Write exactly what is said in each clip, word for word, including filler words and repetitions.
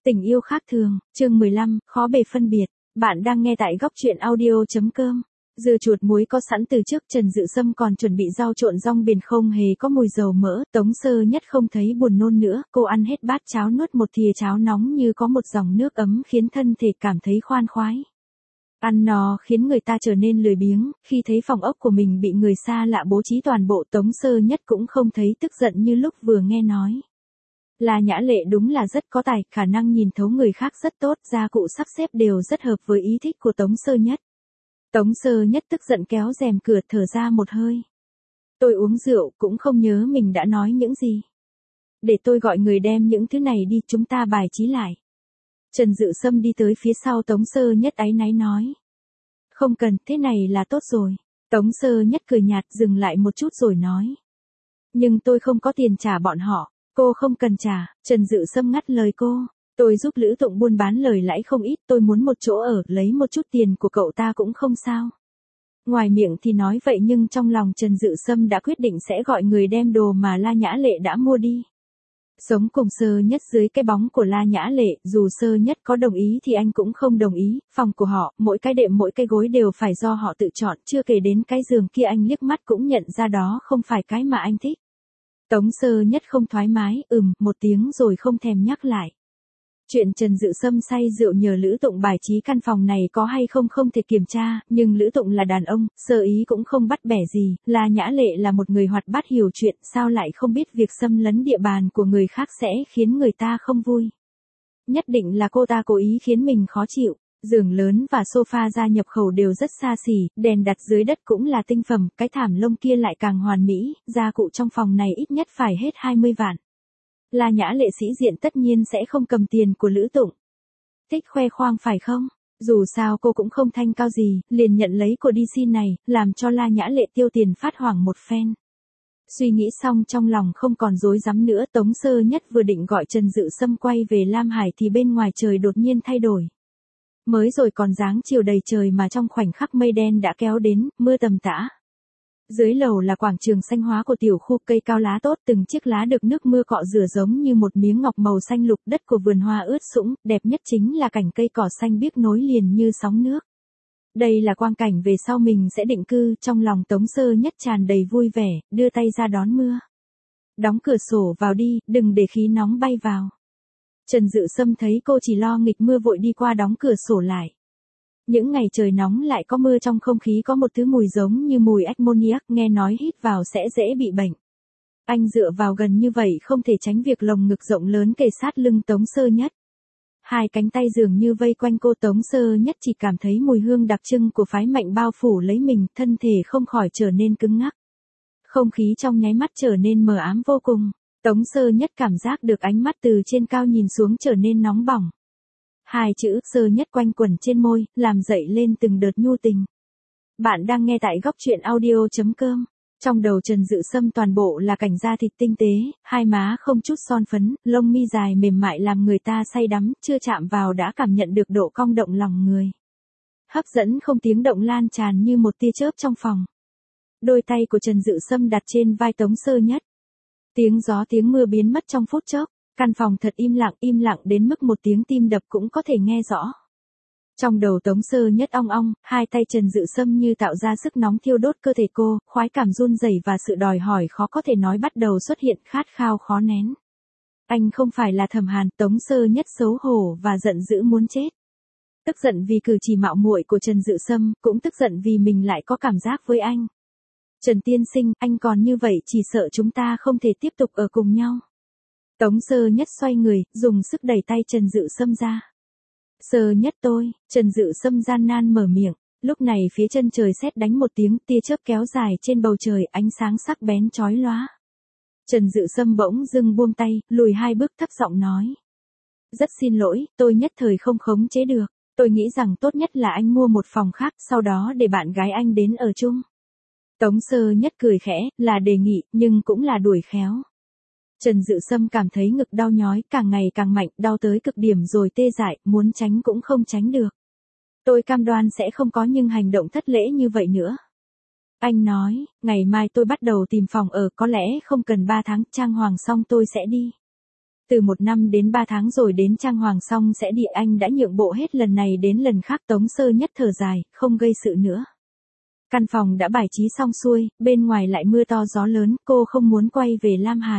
Tình yêu khác thường, chương mười lăm, khó bề phân biệt. Bạn đang nghe tại góc truyện audio.com. Dưa chuột muối có sẵn từ trước, Trần Dự Sâm còn chuẩn bị rau trộn rong biển không hề có mùi dầu mỡ. Tống Sơ Nhất không thấy buồn nôn nữa, cô ăn hết bát cháo, nuốt một thìa cháo nóng như có một dòng nước ấm khiến thân thể cảm thấy khoan khoái. Ăn no khiến người ta trở nên lười biếng, khi thấy phòng ốc của mình bị người xa lạ bố trí toàn bộ, Tống Sơ Nhất cũng không thấy tức giận như lúc vừa nghe nói. La Nhã Lệ đúng là rất có tài, khả năng nhìn thấu người khác rất tốt, gia cụ sắp xếp đều rất hợp với ý thích của Tống Sơ Nhất. Tống Sơ Nhất tức giận kéo rèm cửa, thở ra một hơi. Tôi uống rượu, cũng không nhớ mình đã nói những gì. Để tôi gọi người đem những thứ này đi, chúng ta bài trí lại. Trần Dự Sâm đi tới phía sau Tống Sơ Nhất áy náy nói. Không cần, thế này là tốt rồi. Tống Sơ Nhất cười nhạt, dừng lại một chút rồi nói. Nhưng tôi không có tiền trả bọn họ. Cô không cần trả, Trần Dự Sâm ngắt lời cô. Tôi giúp Lữ Tụng buôn bán lời lãi không ít, tôi muốn một chỗ ở, lấy một chút tiền của cậu ta cũng không sao. Ngoài miệng thì nói vậy nhưng trong lòng Trần Dự Sâm đã quyết định sẽ gọi người đem đồ mà La Nhã Lệ đã mua đi. Sống cùng Sơ Nhất dưới cái bóng của La Nhã Lệ, dù Sơ Nhất có đồng ý thì anh cũng không đồng ý, phòng của họ, mỗi cái đệm mỗi cái gối đều phải do họ tự chọn, chưa kể đến cái giường kia anh liếc mắt cũng nhận ra đó không phải cái mà anh thích. Tống Sơ Nhất không thoải mái, ừm, một tiếng rồi không thèm nhắc lại. Chuyện Trần Dự Sâm say rượu nhờ Lữ Tụng bài trí căn phòng này có hay không không thể kiểm tra, nhưng Lữ Tụng là đàn ông, sơ ý cũng không bắt bẻ gì, La Nhã Lệ là một người hoạt bát hiểu chuyện, sao lại không biết việc xâm lấn địa bàn của người khác sẽ khiến người ta không vui. Nhất định là cô ta cố ý khiến mình khó chịu. Giường lớn và sofa ra nhập khẩu đều rất xa xỉ, đèn đặt dưới đất cũng là tinh phẩm, cái thảm lông kia lại càng hoàn mỹ, gia cụ trong phòng này ít nhất phải hết hai mươi vạn. La Nhã Lệ sĩ diện tất nhiên sẽ không cầm tiền của Lữ Tụng. Thích khoe khoang phải không? Dù sao cô cũng không thanh cao gì, liền nhận lấy của đi xin này, làm cho La Nhã Lệ tiêu tiền phát hoảng một phen. Suy nghĩ xong trong lòng không còn rối rắm nữa, Tống Sơ Nhất vừa định gọi Trần Dự Sâm quay về Lam Hải thì bên ngoài trời đột nhiên thay đổi. Mới rồi còn dáng chiều đầy trời mà trong khoảnh khắc mây đen đã kéo đến, mưa tầm tã. Dưới lầu là quảng trường xanh hóa của tiểu khu, cây cao lá tốt, từng chiếc lá được nước mưa cọ rửa giống như một miếng ngọc màu xanh lục, đất của vườn hoa ướt sũng, đẹp nhất chính là cảnh cây cỏ xanh biếc nối liền như sóng nước. Đây là quang cảnh về sau mình sẽ định cư, trong lòng Tống Sơ Nhất tràn đầy vui vẻ, đưa tay ra đón mưa. Đóng cửa sổ vào đi, đừng để khí nóng bay vào. Trần Dự Sâm thấy cô chỉ lo nghịch mưa vội đi qua đóng cửa sổ lại. Những ngày trời nóng lại có mưa, trong không khí có một thứ mùi giống như mùi ammoniac, nghe nói hít vào sẽ dễ bị bệnh. Anh dựa vào gần như vậy không thể tránh việc lồng ngực rộng lớn kề sát lưng Tống Sơ Nhất. Hai cánh tay dường như vây quanh cô, Tống Sơ Nhất chỉ cảm thấy mùi hương đặc trưng của phái mạnh bao phủ lấy mình, thân thể không khỏi trở nên cứng ngắc. Không khí trong nháy mắt trở nên mờ ám vô cùng. Tống Sơ Nhất cảm giác được ánh mắt từ trên cao nhìn xuống trở nên nóng bỏng. Hai chữ Sơ Nhất quanh quẩn trên môi, làm dậy lên từng đợt nhu tình. Bạn đang nghe tại góc truyện audio.com. Trong đầu Trần Dự Sâm toàn bộ là cảnh da thịt tinh tế, hai má không chút son phấn, lông mi dài mềm mại làm người ta say đắm, chưa chạm vào đã cảm nhận được độ cong động lòng người. Hấp dẫn không tiếng động lan tràn như một tia chớp trong phòng. Đôi tay của Trần Dự Sâm đặt trên vai Tống Sơ Nhất. Tiếng gió tiếng mưa biến mất trong phút chốc, căn phòng thật im lặng, im lặng đến mức một tiếng tim đập cũng có thể nghe rõ. Trong đầu Tống Sơ Nhất ong ong, hai tay Trần Dự Sâm như tạo ra sức nóng thiêu đốt cơ thể cô, khoái cảm run rẩy và sự đòi hỏi khó có thể nói bắt đầu xuất hiện, khát khao khó nén. Anh không phải là Thẩm Hàn, Tống Sơ Nhất xấu hổ và giận dữ muốn chết. Tức giận vì cử chỉ mạo muội của Trần Dự Sâm, cũng tức giận vì mình lại có cảm giác với anh. Trần tiên sinh, anh còn như vậy chỉ sợ chúng ta không thể tiếp tục ở cùng nhau. Tống Sơ Nhất xoay người, dùng sức đẩy tay Trần Dự Sâm ra. Sơ Nhất tôi, Trần Dự Sâm gian nan mở miệng, lúc này phía chân trời sét đánh một tiếng, tia chớp kéo dài trên bầu trời, ánh sáng sắc bén chói lóa. Trần Dự Sâm bỗng dưng buông tay, lùi hai bước thấp giọng nói. Rất xin lỗi, tôi nhất thời không khống chế được, tôi nghĩ rằng tốt nhất là anh mua một phòng khác, sau đó để bạn gái anh đến ở chung. Tống Sơ Nhất cười khẽ, là đề nghị, nhưng cũng là đuổi khéo. Trần Dự Sâm cảm thấy ngực đau nhói, càng ngày càng mạnh, đau tới cực điểm rồi tê dại, muốn tránh cũng không tránh được. Tôi cam đoan sẽ không có những hành động thất lễ như vậy nữa. Anh nói, ngày mai tôi bắt đầu tìm phòng ở, có lẽ không cần ba tháng, trang hoàng xong tôi sẽ đi. Từ một năm đến ba tháng rồi đến trang hoàng xong sẽ đi, anh đã nhượng bộ hết lần này đến lần khác. Tống Sơ Nhất thở dài, không gây sự nữa. Căn phòng đã bài trí xong xuôi, bên ngoài lại mưa to gió lớn, cô không muốn quay về Lam Hải.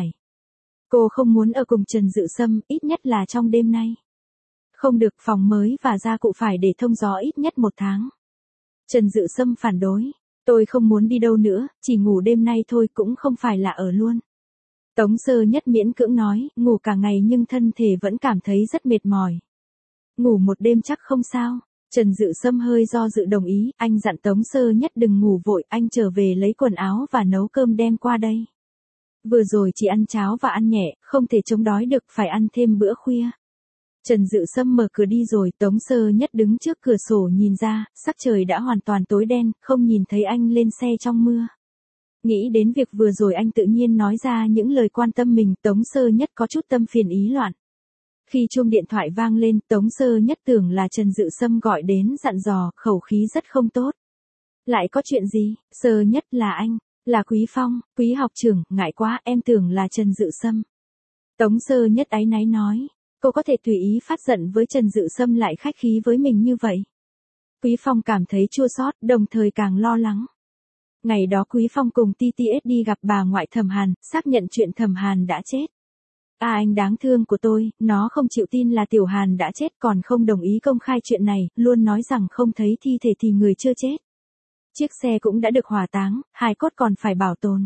Cô không muốn ở cùng Trần Dự Sâm, ít nhất là trong đêm nay. Không được, phòng mới và gia cụ phải để thông gió ít nhất một tháng. Trần Dự Sâm phản đối. Tôi không muốn đi đâu nữa, chỉ ngủ đêm nay thôi, cũng không phải là ở luôn. Tống Sơ Nhất miễn cưỡng nói, ngủ cả ngày nhưng thân thể vẫn cảm thấy rất mệt mỏi. Ngủ một đêm chắc không sao. Trần Dự Sâm hơi do dự đồng ý, anh dặn Tống Sơ Nhất đừng ngủ vội, anh trở về lấy quần áo và nấu cơm đem qua đây. Vừa rồi chỉ ăn cháo và ăn nhẹ, không thể chống đói được, phải ăn thêm bữa khuya. Trần Dự Sâm mở cửa đi rồi, Tống Sơ Nhất đứng trước cửa sổ nhìn ra, sắc trời đã hoàn toàn tối đen, không nhìn thấy anh lên xe trong mưa. Nghĩ đến việc vừa rồi anh tự nhiên nói ra những lời quan tâm mình, Tống Sơ Nhất có chút tâm phiền ý loạn. Khi chuông điện thoại vang lên, Tống Sơ Nhất tưởng là Trần Dự Sâm gọi đến dặn dò, khẩu khí rất không tốt. Lại có chuyện gì? Sơ Nhất, là anh, là Quý Phong, Quý học trưởng, ngại quá, em tưởng là Trần Dự Sâm. Tống Sơ Nhất áy náy nói, cô có thể tùy ý phát giận với Trần Dự Sâm lại khách khí với mình như vậy. Quý Phong cảm thấy chua xót, đồng thời càng lo lắng. Ngày đó Quý Phong cùng tê tê ét đi gặp bà ngoại Thẩm Hàn, xác nhận chuyện Thẩm Hàn đã chết. À, anh đáng thương của tôi, nó không chịu tin là Tiểu Hàn đã chết, còn không đồng ý công khai chuyện này, luôn nói rằng không thấy thi thể thì người chưa chết. Chiếc xe cũng đã được hỏa táng, hài cốt còn phải bảo tồn.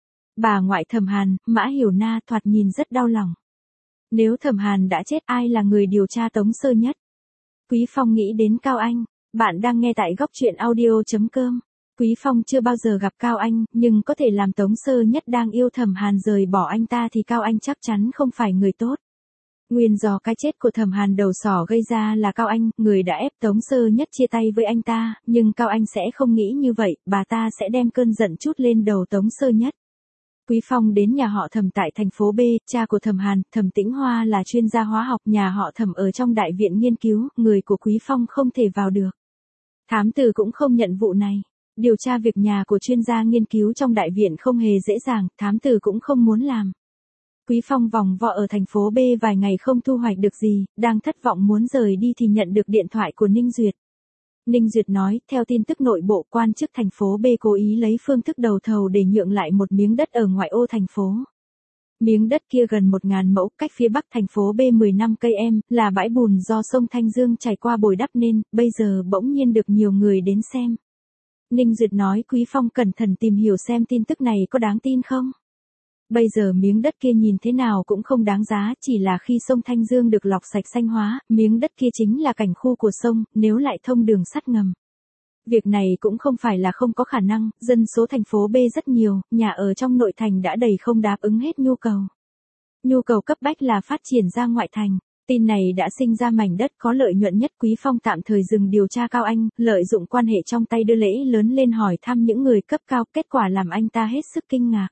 Bà ngoại Thẩm Hàn, Mã Hiểu Na, thoạt nhìn rất đau lòng. Nếu Thẩm Hàn đã chết, ai là người điều tra Tống Sơ Nhất? Quý Phong nghĩ đến Cao Anh. Bạn đang nghe tại góc truyện audio chấm com. Quý Phong chưa bao giờ gặp Cao Anh, nhưng có thể làm Tống Sơ Nhất đang yêu Thẩm Hàn rời bỏ anh ta thì Cao Anh chắc chắn không phải người tốt. Nguyên do cái chết của Thẩm Hàn đầu sỏ gây ra là Cao Anh, người đã ép Tống Sơ Nhất chia tay với anh ta, nhưng Cao Anh sẽ không nghĩ như vậy, bà ta sẽ đem cơn giận trút lên đầu Tống Sơ Nhất. Quý Phong đến nhà họ Thẩm tại thành phố B, cha của Thẩm Hàn, Thẩm Tĩnh Hoa là chuyên gia hóa học, nhà họ Thẩm ở trong đại viện nghiên cứu, người của Quý Phong không thể vào được. Thám tử cũng không nhận vụ này. Điều tra việc nhà của chuyên gia nghiên cứu trong đại viện không hề dễ dàng, thám tử cũng không muốn làm. Quý Phong vòng vo ở thành phố B vài ngày không thu hoạch được gì, đang thất vọng muốn rời đi thì nhận được điện thoại của Ninh Duyệt. Ninh Duyệt nói, theo tin tức nội bộ, quan chức thành phố B cố ý lấy phương thức đầu thầu để nhượng lại một miếng đất ở ngoại ô thành phố. Miếng đất kia gần một nghìn mẫu, cách phía bắc thành phố B mười lăm cây em, là bãi bùn do sông Thanh Dương chảy qua bồi đắp nên, bây giờ bỗng nhiên được nhiều người đến xem. Ninh Duyệt nói, Quý Phong cẩn thận tìm hiểu xem tin tức này có đáng tin không. Bây giờ miếng đất kia nhìn thế nào cũng không đáng giá, chỉ là khi sông Thanh Dương được lọc sạch xanh hóa, miếng đất kia chính là cảnh khu của sông, nếu lại thông đường sắt ngầm. Việc này cũng không phải là không có khả năng, dân số thành phố B rất nhiều, nhà ở trong nội thành đã đầy không đáp ứng hết nhu cầu. Nhu cầu cấp bách là phát triển ra ngoại thành. Tin này đã sinh ra mảnh đất có lợi nhuận nhất. Quý Phong tạm thời dừng điều tra Cao Anh, lợi dụng quan hệ trong tay đưa lễ lớn lên hỏi thăm những người cấp cao, kết quả làm anh ta hết sức kinh ngạc.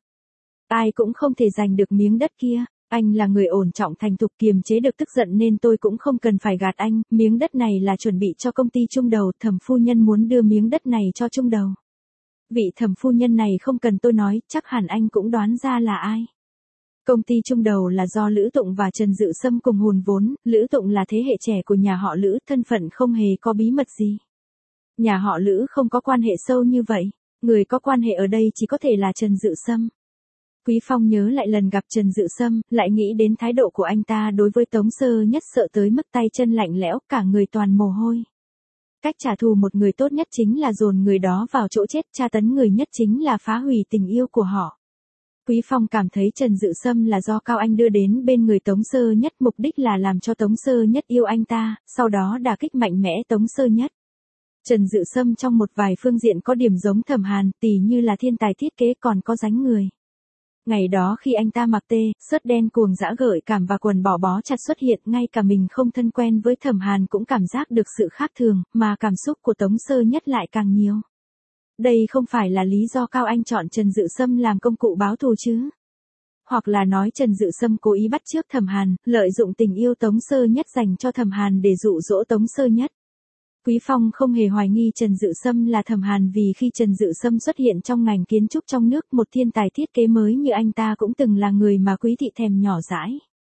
Ai cũng không thể giành được miếng đất kia, anh là người ổn trọng thành thục kiềm chế được tức giận nên tôi cũng không cần phải gạt anh, miếng đất này là chuẩn bị cho công ty Trung Đầu, Thẩm phu nhân muốn đưa miếng đất này cho Trung Đầu. Vị Thẩm phu nhân này không cần tôi nói, chắc hẳn anh cũng đoán ra là ai. Công ty Trung Đầu là do Lữ Tụng và Trần Dự Sâm cùng hùn vốn, Lữ Tụng là thế hệ trẻ của nhà họ Lữ, thân phận không hề có bí mật gì. Nhà họ Lữ không có quan hệ sâu như vậy, người có quan hệ ở đây chỉ có thể là Trần Dự Sâm. Quý Phong nhớ lại lần gặp Trần Dự Sâm, lại nghĩ đến thái độ của anh ta đối với Tống Sơ Nhất, sợ tới mức tay chân lạnh lẽo, cả người toàn mồ hôi. Cách trả thù một người tốt nhất chính là dồn người đó vào chỗ chết, tra tấn người nhất chính là phá hủy tình yêu của họ. Quý Phong cảm thấy Trần Dự Sâm là do Cao Anh đưa đến bên người Tống Sơ Nhất, mục đích là làm cho Tống Sơ Nhất yêu anh ta, sau đó đả kích mạnh mẽ Tống Sơ Nhất. Trần Dự Sâm trong một vài phương diện có điểm giống Thẩm Hàn, tỉ như là thiên tài thiết kế còn có dáng người. Ngày đó khi anh ta mặc tê, sớt đen cuồng dã gợi cảm và quần bỏ bó chặt xuất hiện, ngay cả mình không thân quen với Thẩm Hàn cũng cảm giác được sự khác thường, mà cảm xúc của Tống Sơ Nhất lại càng nhiều. Đây không phải là lý do Cao Anh chọn Trần Dự Sâm làm công cụ báo thù chứ? Hoặc là nói Trần Dự Sâm cố ý bắt chước Thẩm Hàn, lợi dụng tình yêu Tống Sơ Nhất dành cho Thẩm Hàn để dụ dỗ Tống Sơ Nhất. Quý Phong không hề hoài nghi Trần Dự Sâm là Thẩm Hàn vì khi Trần Dự Sâm xuất hiện trong ngành kiến trúc trong nước, một thiên tài thiết kế mới như anh ta cũng từng là người mà Quý thị thèm nhỏ dãi.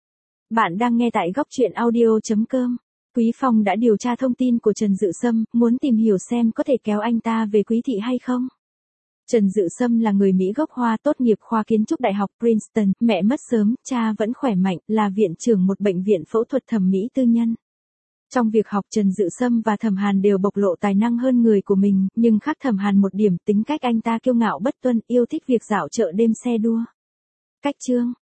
Bạn đang nghe tại góc truyện audio chấm com. Quý Phong đã điều tra thông tin của Trần Dự Sâm, muốn tìm hiểu xem có thể kéo anh ta về Quý thị hay không. Trần Dự Sâm là người Mỹ gốc Hoa, tốt nghiệp khoa kiến trúc Đại học Princeton, mẹ mất sớm, cha vẫn khỏe mạnh, là viện trưởng một bệnh viện phẫu thuật thẩm mỹ tư nhân. Trong việc học, Trần Dự Sâm và Thẩm Hàn đều bộc lộ tài năng hơn người của mình, nhưng khác Thẩm Hàn một điểm, tính cách anh ta kiêu ngạo bất tuân, yêu thích việc dạo chợ đêm xe đua. Cách chương